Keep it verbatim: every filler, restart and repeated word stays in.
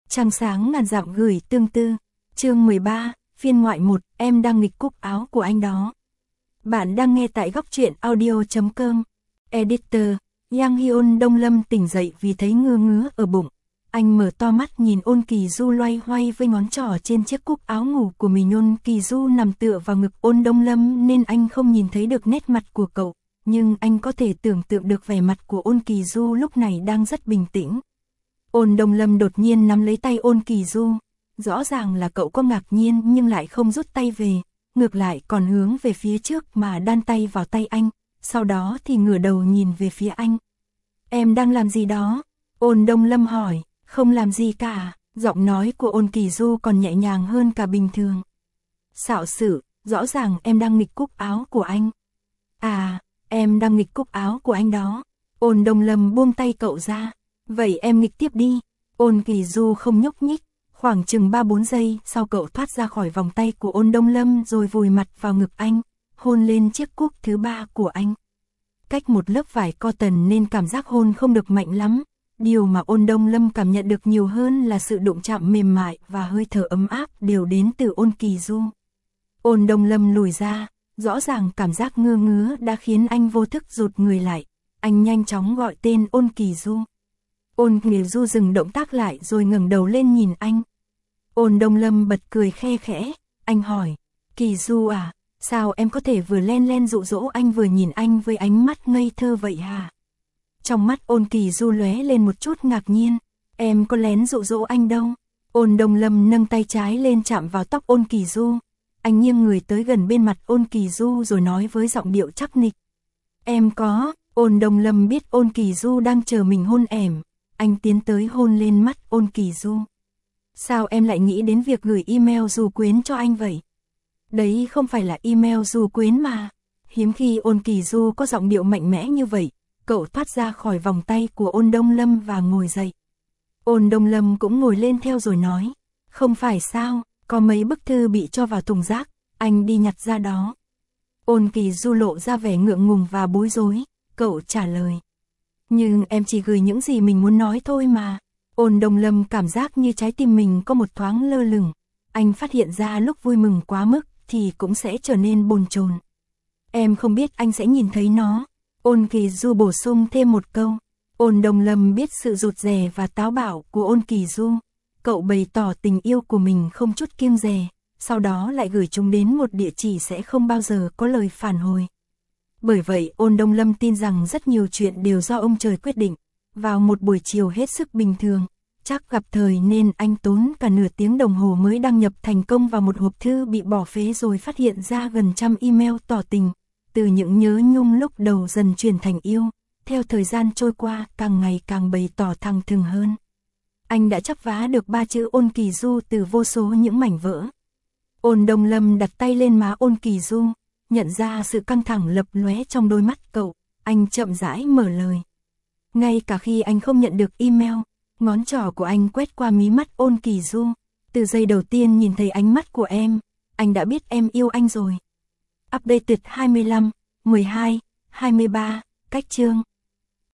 Trăng sáng ngàn dặm gửi tương tư. Chương mười ba, phiên ngoại một, em đang nghịch cúc áo của anh đó. Bạn đang nghe tại góc truyện audio chấm com. Editor, Yang Hyun Đông Lâm tỉnh dậy vì thấy ngứa ngứa ở bụng. Anh mở to mắt nhìn Ôn Kỳ Du loay hoay với ngón trỏ trên chiếc cúc áo ngủ của mình. Ôn Kỳ Du nằm tựa vào ngực Ôn Đông Lâm nên anh không nhìn thấy được nét mặt của cậu, nhưng anh có thể tưởng tượng được vẻ mặt của Ôn Kỳ Du lúc này đang rất bình tĩnh. Ôn Đông Lâm đột nhiên nắm lấy tay Ôn Kỳ Du, rõ ràng là cậu có ngạc nhiên nhưng lại không rút tay về, ngược lại còn hướng về phía trước mà đan tay vào tay anh, sau đó thì ngửa đầu nhìn về phía anh. Em đang làm gì đó? Ôn Đông Lâm hỏi. Không làm gì cả, giọng nói của Ôn Kỳ Du còn nhẹ nhàng hơn cả bình thường. Xạo sự, rõ ràng em đang nghịch cúc áo của anh. À, em đang nghịch cúc áo của anh đó. Ôn Đông Lâm buông tay cậu ra. Vậy em nghịch tiếp đi. Ôn Kỳ Du không nhúc nhích, khoảng chừng ba bốn giây sau cậu thoát ra khỏi vòng tay của Ôn Đông Lâm rồi vùi mặt vào ngực anh, hôn lên chiếc cúc thứ ba của anh. Cách một lớp vải cotton nên cảm giác hôn không được mạnh lắm. Điều mà Ôn Đông Lâm cảm nhận được nhiều hơn là sự đụng chạm mềm mại và hơi thở ấm áp đều đến từ Ôn Kỳ Du. Ôn Đông Lâm lùi ra, rõ ràng cảm giác ngứa ngứa đã khiến anh vô thức rụt người lại. Anh nhanh chóng gọi tên Ôn Kỳ Du. Ôn Kỳ Du dừng động tác lại rồi ngẩng đầu lên nhìn anh. Ôn Đông Lâm bật cười khe khẽ, anh hỏi, Kỳ Du à, sao em có thể vừa len len dụ dỗ anh vừa nhìn anh với ánh mắt ngây thơ vậy hả? Trong mắt Ôn Kỳ Du lóe lên một chút ngạc nhiên, em có lén dụ dỗ anh đâu. Ôn Đông Lâm nâng tay trái lên chạm vào tóc Ôn Kỳ Du, anh nghiêng người tới gần bên mặt Ôn Kỳ Du rồi nói với giọng điệu chắc nịch. Em có. Ôn Đông Lâm biết Ôn Kỳ Du đang chờ mình hôn ẻm, anh tiến tới hôn lên mắt Ôn Kỳ Du. Sao em lại nghĩ đến việc gửi email dù quyến cho anh vậy? Đấy không phải là email dù quyến mà. Hiếm khi Ôn Kỳ Du có giọng điệu mạnh mẽ như vậy. Cậu thoát ra khỏi vòng tay của Ôn Đông Lâm và ngồi dậy. Ôn Đông Lâm cũng ngồi lên theo rồi nói, không phải sao, có mấy bức thư bị cho vào thùng rác, anh đi nhặt ra đó. Ôn Kỳ Du lộ ra vẻ ngượng ngùng và bối rối, cậu trả lời. Nhưng em chỉ gửi những gì mình muốn nói thôi mà. Ôn Đông Lâm cảm giác như trái tim mình có một thoáng lơ lửng. Anh phát hiện ra lúc vui mừng quá mức thì cũng sẽ trở nên bồn chồn. Em không biết anh sẽ nhìn thấy nó. Ôn Kỳ Du bổ sung thêm một câu. Ôn Đông Lâm biết sự rụt rè và táo bạo của Ôn Kỳ Du. Cậu bày tỏ tình yêu của mình không chút kiêng dè, sau đó lại gửi chúng đến một địa chỉ sẽ không bao giờ có lời phản hồi. Bởi vậy Ôn Đông Lâm tin rằng rất nhiều chuyện đều do ông trời quyết định. Vào một buổi chiều hết sức bình thường, chắc gặp thời nên anh tốn cả nửa tiếng đồng hồ mới đăng nhập thành công vào một hộp thư bị bỏ phế rồi phát hiện ra gần trăm email tỏ tình. Từ những nhớ nhung lúc đầu dần chuyển thành yêu, theo thời gian trôi qua càng ngày càng bày tỏ thẳng thừng hơn. Anh đã chắp vá được ba chữ Ôn Kỳ Du từ vô số những mảnh vỡ. Ôn Đông Lâm đặt tay lên má Ôn Kỳ Du, nhận ra sự căng thẳng lập lóe trong đôi mắt cậu, anh chậm rãi mở lời. Ngay cả khi anh không nhận được email, ngón trỏ của anh quét qua mí mắt Ôn Kỳ Du. Từ giây đầu tiên nhìn thấy ánh mắt của em, anh đã biết em yêu anh rồi. Updated hai mươi lăm, mười hai, hai mươi ba, cách chương.